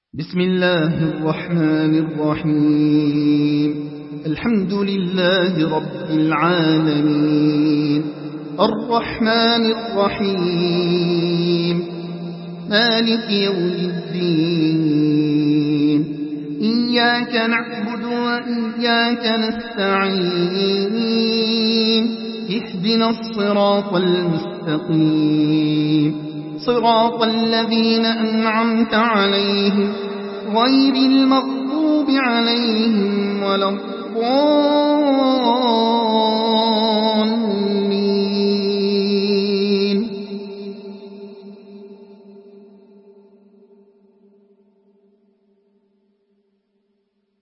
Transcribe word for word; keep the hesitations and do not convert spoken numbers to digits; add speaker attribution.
Speaker 1: بسم الله الرحمن الرحيم. الحمد لله رب العالمين، الرحمن الرحيم، مالك يوم الدين. إياك نعبد وإياك نستعين، اهدنا الصراط المستقيم، صراط الذين أنعمت عليهم غير المغضوب عليهم ولا الضالين.